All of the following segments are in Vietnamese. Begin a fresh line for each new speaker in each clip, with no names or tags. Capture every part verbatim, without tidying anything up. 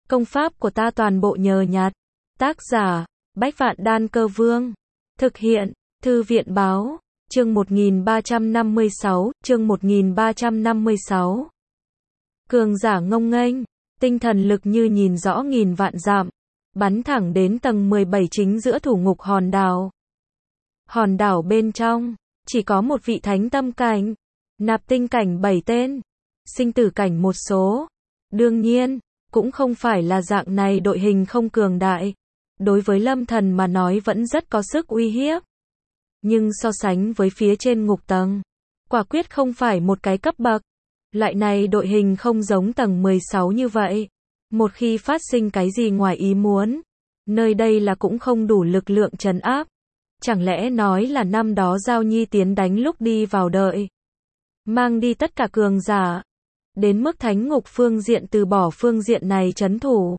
Công pháp của ta toàn bộ nhờ nhặt. Tác giả, Bách Vạn Đan Cơ Vương. Thực hiện, Thư viện Báo. Chương một nghìn ba trăm năm mươi sáu, chương một nghìn ba trăm năm mươi sáu. Cường giả ngông nghênh, tinh thần lực như nhìn rõ nghìn vạn dặm, bắn thẳng đến tầng mười bảy chính giữa thủ ngục hòn đảo. Hòn đảo bên trong, chỉ có một vị thánh tâm cảnh, nạp tinh cảnh bảy tên, sinh tử cảnh một số. Đương nhiên, cũng không phải là dạng này đội hình không cường đại. Đối với Lâm Thần mà nói vẫn rất có sức uy hiếp. Nhưng so sánh với phía trên ngục tầng, quả quyết không phải một cái cấp bậc. Loại này đội hình không giống tầng mười sáu như vậy. Một khi phát sinh cái gì ngoài ý muốn, nơi đây là cũng không đủ lực lượng trấn áp. Chẳng lẽ nói là năm đó Giao Nhi tiến đánh lúc đi vào đợi, mang đi tất cả cường giả, đến mức thánh ngục phương diện từ bỏ phương diện này trấn thủ.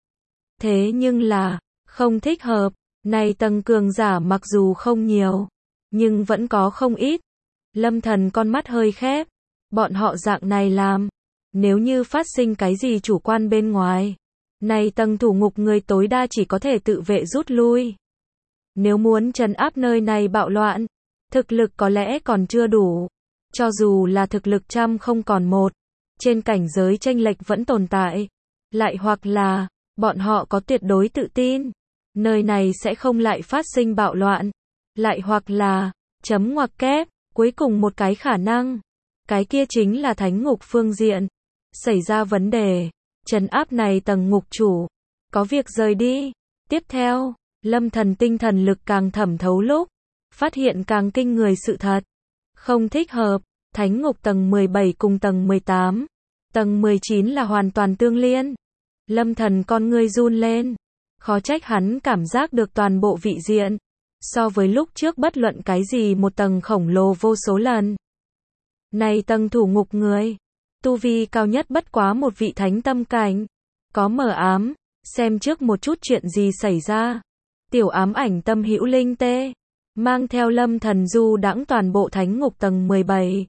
Thế nhưng là, không thích hợp, này tầng cường giả mặc dù không nhiều, nhưng vẫn có không ít. Lâm Thần con mắt hơi khép, bọn họ dạng này làm, nếu như phát sinh cái gì chủ quan bên ngoài, này tầng thủ ngục người tối đa chỉ có thể tự vệ rút lui. Nếu muốn trấn áp nơi này bạo loạn, thực lực có lẽ còn chưa đủ. Cho dù là thực lực trăm không còn một, trên cảnh giới chênh lệch vẫn tồn tại. Lại hoặc là, bọn họ có tuyệt đối tự tin, nơi này sẽ không lại phát sinh bạo loạn. Lại hoặc là, chấm ngoặc kép, cuối cùng một cái khả năng, cái kia chính là thánh ngục phương diện xảy ra vấn đề, trấn áp này tầng ngục chủ, có việc rời đi. Tiếp theo, Lâm Thần tinh thần lực càng thẩm thấu lúc, phát hiện càng kinh người sự thật. Không thích hợp, thánh ngục tầng mười bảy cùng tầng mười tám, tầng mười chín là hoàn toàn tương liên. Lâm Thần con ngươi run lên, khó trách hắn cảm giác được toàn bộ vị diện, so với lúc trước bất luận cái gì một tầng khổng lồ vô số lần. Này tầng thủ ngục người, tu vi cao nhất bất quá một vị thánh tâm cảnh, có mờ ám, xem trước một chút chuyện gì xảy ra. Tiểu ám ảnh tâm hữu linh tê, mang theo Lâm Thần du đãng toàn bộ thánh ngục tầng mười bảy.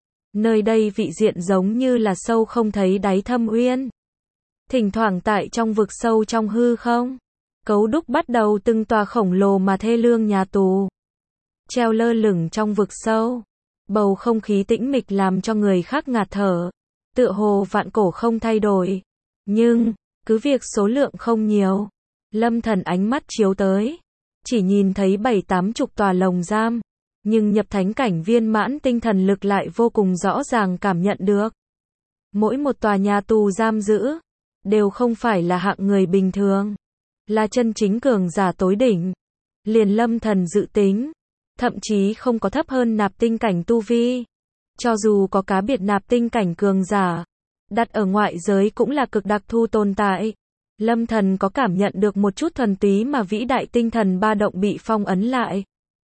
Nơi đây vị diện giống như là sâu không thấy đáy thâm uyên. Thỉnh thoảng tại trong vực sâu trong hư không, cấu đúc bắt đầu từng tòa khổng lồ mà thê lương nhà tù. Treo lơ lửng trong vực sâu, bầu không khí tĩnh mịch làm cho người khác ngạt thở. Tựa hồ vạn cổ không thay đổi. Nhưng, cứ việc số lượng không nhiều, Lâm Thần ánh mắt chiếu tới, chỉ nhìn thấy bảy tám chục tòa lồng giam, nhưng nhập thánh cảnh viên mãn tinh thần lực lại vô cùng rõ ràng cảm nhận được. Mỗi một tòa nhà tù giam giữ, đều không phải là hạng người bình thường, là chân chính cường giả tối đỉnh. Liền Lâm Thần dự tính, thậm chí không có thấp hơn nạp tinh cảnh tu vi. Cho dù có cá biệt nạp tinh cảnh cường giả, đặt ở ngoại giới cũng là cực đặc thu tồn tại. Lâm Thần có cảm nhận được một chút thuần túy mà vĩ đại tinh thần ba động bị phong ấn lại.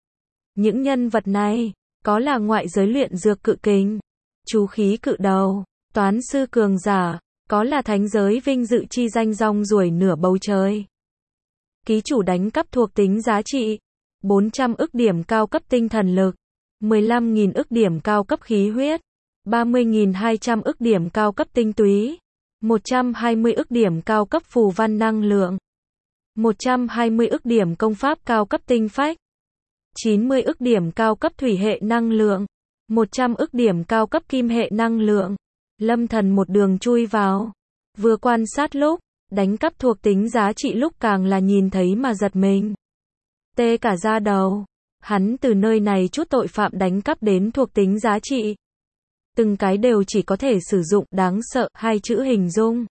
Những nhân vật này, có là ngoại giới luyện dược cự kình, chú khí cự đầu, toán sư cường giả, có là thánh giới vinh dự chi danh rong ruổi nửa bầu trời. Ký chủ đánh cắp thuộc tính giá trị, bốn trăm ức điểm cao cấp tinh thần lực, mười lăm nghìn ức điểm cao cấp khí huyết, ba mươi nghìn hai trăm ức điểm cao cấp tinh túy, một trăm hai mươi ức điểm cao cấp phù văn năng lượng, một trăm hai mươi ức điểm công pháp cao cấp tinh phách, chín mươi ức điểm cao cấp thủy hệ năng lượng, một trăm ức điểm cao cấp kim hệ năng lượng. Lâm Thần một đường chui vào, vừa quan sát lúc, đánh cắp thuộc tính giá trị lúc càng là nhìn thấy mà giật mình. Tê cả da đầu, hắn từ nơi này chút tội phạm đánh cắp đến thuộc tính giá trị. Từng cái đều chỉ có thể sử dụng đáng sợ hai chữ hình dung.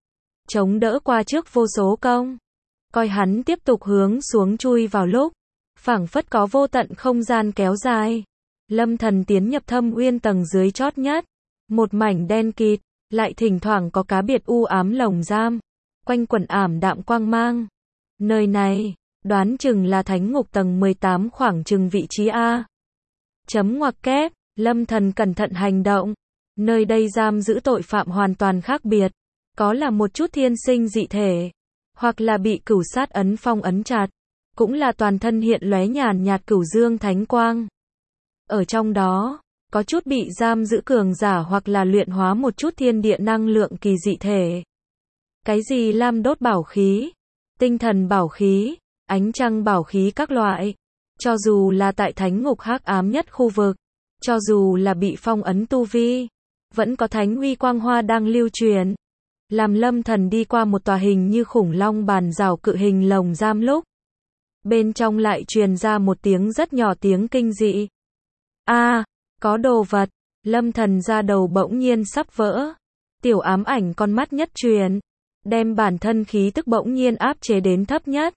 Chống đỡ qua trước vô số công. Coi hắn tiếp tục hướng xuống chui vào lúc, phảng phất có vô tận không gian kéo dài. Lâm Thần tiến nhập thâm uyên tầng dưới chót nhất. Một mảnh đen kịt, lại thỉnh thoảng có cá biệt u ám lồng giam, quanh quẩn ảm đạm quang mang. Nơi này, đoán chừng là thánh ngục tầng mười tám khoảng chừng vị trí A. Chấm ngoặc kép, Lâm Thần cẩn thận hành động. Nơi đây giam giữ tội phạm hoàn toàn khác biệt. Có là một chút thiên sinh dị thể, hoặc là bị cửu sát ấn phong ấn chặt, cũng là toàn thân hiện lóe nhàn nhạt cửu dương thánh quang. Ở trong đó, có chút bị giam giữ cường giả hoặc là luyện hóa một chút thiên địa năng lượng kỳ dị thể. Cái gì lam đốt bảo khí, tinh thần bảo khí, ánh trăng bảo khí các loại. Cho dù là tại thánh ngục hắc ám nhất khu vực, cho dù là bị phong ấn tu vi, vẫn có thánh uy quang hoa đang lưu truyền. Làm Lâm Thần đi qua một tòa hình như khủng long bàn rào cự hình lồng giam lúc, bên trong lại truyền ra một tiếng rất nhỏ tiếng kinh dị. A, có đồ vật. Lâm Thần ra đầu bỗng nhiên sắp vỡ. Tiểu ám ảnh con mắt nhất truyền, đem bản thân khí tức bỗng nhiên áp chế đến thấp nhất.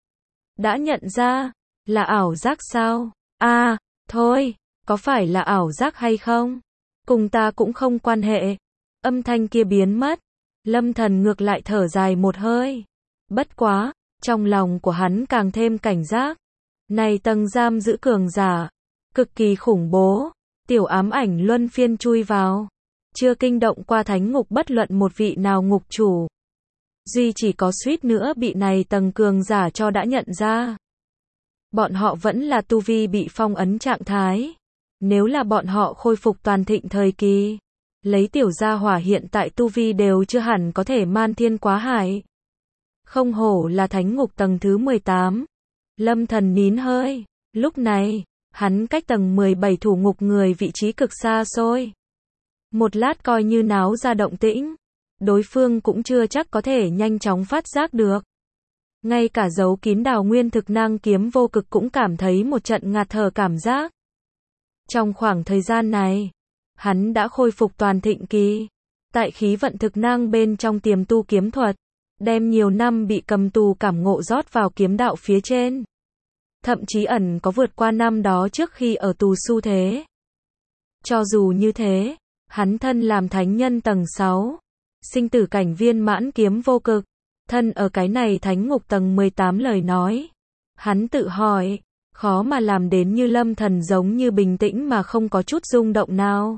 Đã nhận ra, là ảo giác sao? A, thôi, có phải là ảo giác hay không? Cùng ta cũng không quan hệ. Âm thanh kia biến mất. Lâm Thần ngược lại thở dài một hơi. Bất quá, trong lòng của hắn càng thêm cảnh giác. Này tầng giam giữ cường giả, cực kỳ khủng bố. Tiểu ám ảnh luân phiên chui vào, chưa kinh động qua thánh ngục bất luận một vị nào ngục chủ. Duy chỉ có suýt nữa bị này tầng cường giả cho đã nhận ra. Bọn họ vẫn là tu vi bị phong ấn trạng thái. Nếu là bọn họ khôi phục toàn thịnh thời kỳ, lấy tiểu gia hỏa hiện tại tu vi đều chưa hẳn có thể man thiên quá hải. Không hổ là thánh ngục tầng thứ mười tám. Lâm Thần nín hơi. Lúc này, hắn cách tầng mười bảy thủ ngục người vị trí cực xa xôi. Một lát coi như náo ra động tĩnh, đối phương cũng chưa chắc có thể nhanh chóng phát giác được. Ngay cả giấu kín đào nguyên thực năng kiếm vô cực cũng cảm thấy một trận ngạt thở cảm giác. Trong khoảng thời gian này, hắn đã khôi phục toàn thịnh kỳ. Tại khí vận thực năng bên trong tiềm tu kiếm thuật, đem nhiều năm bị cầm tù cảm ngộ rót vào kiếm đạo phía trên. Thậm chí ẩn có vượt qua năm đó trước khi ở tù xu thế. Cho dù như thế, hắn thân làm thánh nhân tầng sáu, sinh tử cảnh viên mãn kiếm vô cực, thân ở cái này thánh ngục tầng mười tám lời nói. Hắn tự hỏi, khó mà làm đến như Lâm Thần giống như bình tĩnh mà không có chút rung động nào.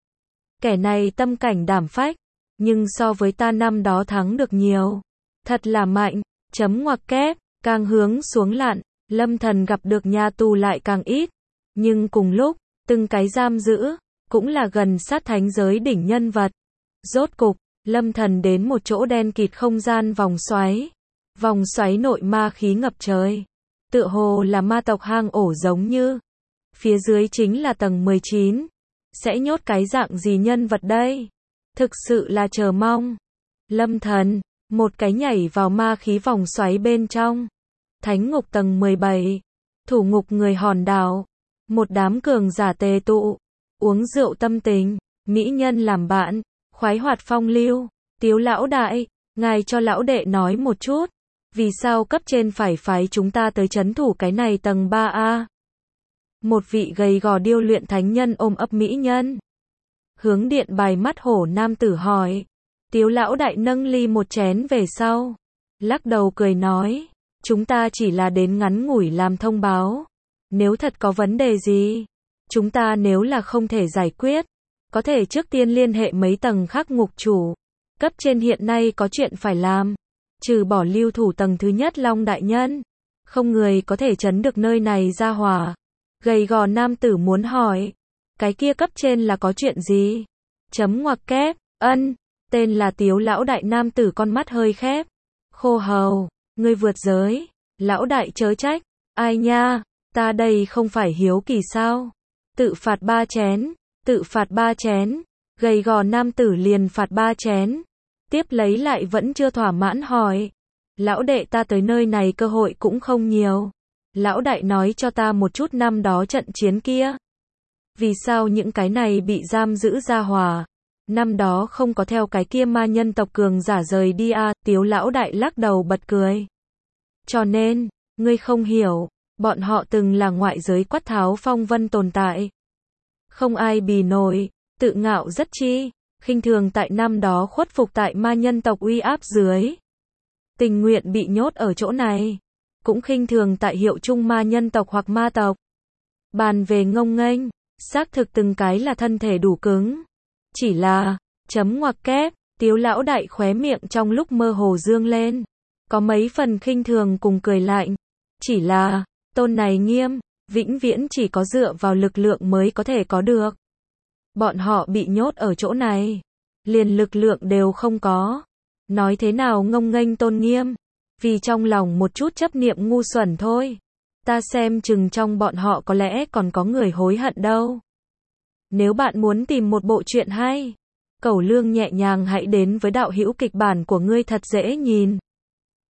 Kẻ này tâm cảnh đảm phách, nhưng so với ta năm đó thắng được nhiều. Thật là mạnh, chấm ngoặc kép, càng hướng xuống lặn. Lâm Thần gặp được nhà tù lại càng ít, nhưng cùng lúc, từng cái giam giữ, cũng là gần sát thánh giới đỉnh nhân vật. Rốt cục, Lâm Thần đến một chỗ đen kịt không gian vòng xoáy. Vòng xoáy nội ma khí ngập trời. Tựa hồ là ma tộc hang ổ giống như. Phía dưới chính là tầng mười chín. Sẽ nhốt cái dạng gì nhân vật đây? Thực sự là chờ mong. Lâm Thần, một cái nhảy vào ma khí vòng xoáy bên trong. Thánh ngục tầng mười bảy, thủ ngục người hòn đảo, một đám cường giả tề tụ, uống rượu tâm tình, mỹ nhân làm bạn, khoái hoạt phong lưu. Tiếu lão đại, ngài cho lão đệ nói một chút, vì sao cấp trên phải phái chúng ta tới trấn thủ cái này tầng ba A? Một vị gầy gò điêu luyện thánh nhân ôm ấp mỹ nhân. Hướng điện bài mắt hổ nam tử hỏi. Tiếu lão đại nâng ly một chén về sau, lắc đầu cười nói. Chúng ta chỉ là đến ngắn ngủi làm thông báo. Nếu thật có vấn đề gì, chúng ta nếu là không thể giải quyết, có thể trước tiên liên hệ mấy tầng khác ngục chủ. Cấp trên hiện nay có chuyện phải làm. Trừ bỏ lưu thủ tầng thứ nhất Long Đại Nhân, không người có thể trấn được nơi này ra hỏa. Gầy gò nam tử muốn hỏi. Cái kia cấp trên là có chuyện gì? Chấm ngoặc kép, ân, tên là Tiếu lão đại nam tử con mắt hơi khép. Khô hầu. Ngươi vượt giới, lão đại chớ trách, ai nha, ta đây không phải hiếu kỳ sao? Tự phạt ba chén, tự phạt ba chén, gầy gò nam tử liền phạt ba chén, tiếp lấy lại vẫn chưa thỏa mãn hỏi. Lão đệ ta tới nơi này cơ hội cũng không nhiều, lão đại nói cho ta một chút năm đó trận chiến kia. Vì sao những cái này bị giam giữ ra hòa? Năm đó không có theo cái kia ma nhân tộc cường giả rời đi à? Tiếu lão đại lắc đầu bật cười. Cho nên, ngươi không hiểu, bọn họ từng là ngoại giới quát tháo phong vân tồn tại. Không ai bì nổi, tự ngạo rất chi, khinh thường tại năm đó khuất phục tại ma nhân tộc uy áp dưới. Tình nguyện bị nhốt ở chỗ này, cũng khinh thường tại hiệu chung ma nhân tộc hoặc ma tộc. Bàn về ngông nghênh, xác thực từng cái là thân thể đủ cứng. Chỉ là, chấm ngoặc kép, Tiếu lão đại khóe miệng trong lúc mơ hồ dương lên. Có mấy phần khinh thường cùng cười lạnh. Chỉ là, tôn này nghiêm, vĩnh viễn chỉ có dựa vào lực lượng mới có thể có được. Bọn họ bị nhốt ở chỗ này, liền lực lượng đều không có. Nói thế nào ngông nghênh tôn nghiêm, vì trong lòng một chút chấp niệm ngu xuẩn thôi. Ta xem chừng trong bọn họ có lẽ còn có người hối hận đâu. Nếu bạn muốn tìm một bộ truyện hay, Cẩu Lương nhẹ nhàng hãy đến với đạo hữu kịch bản của ngươi thật dễ nhìn.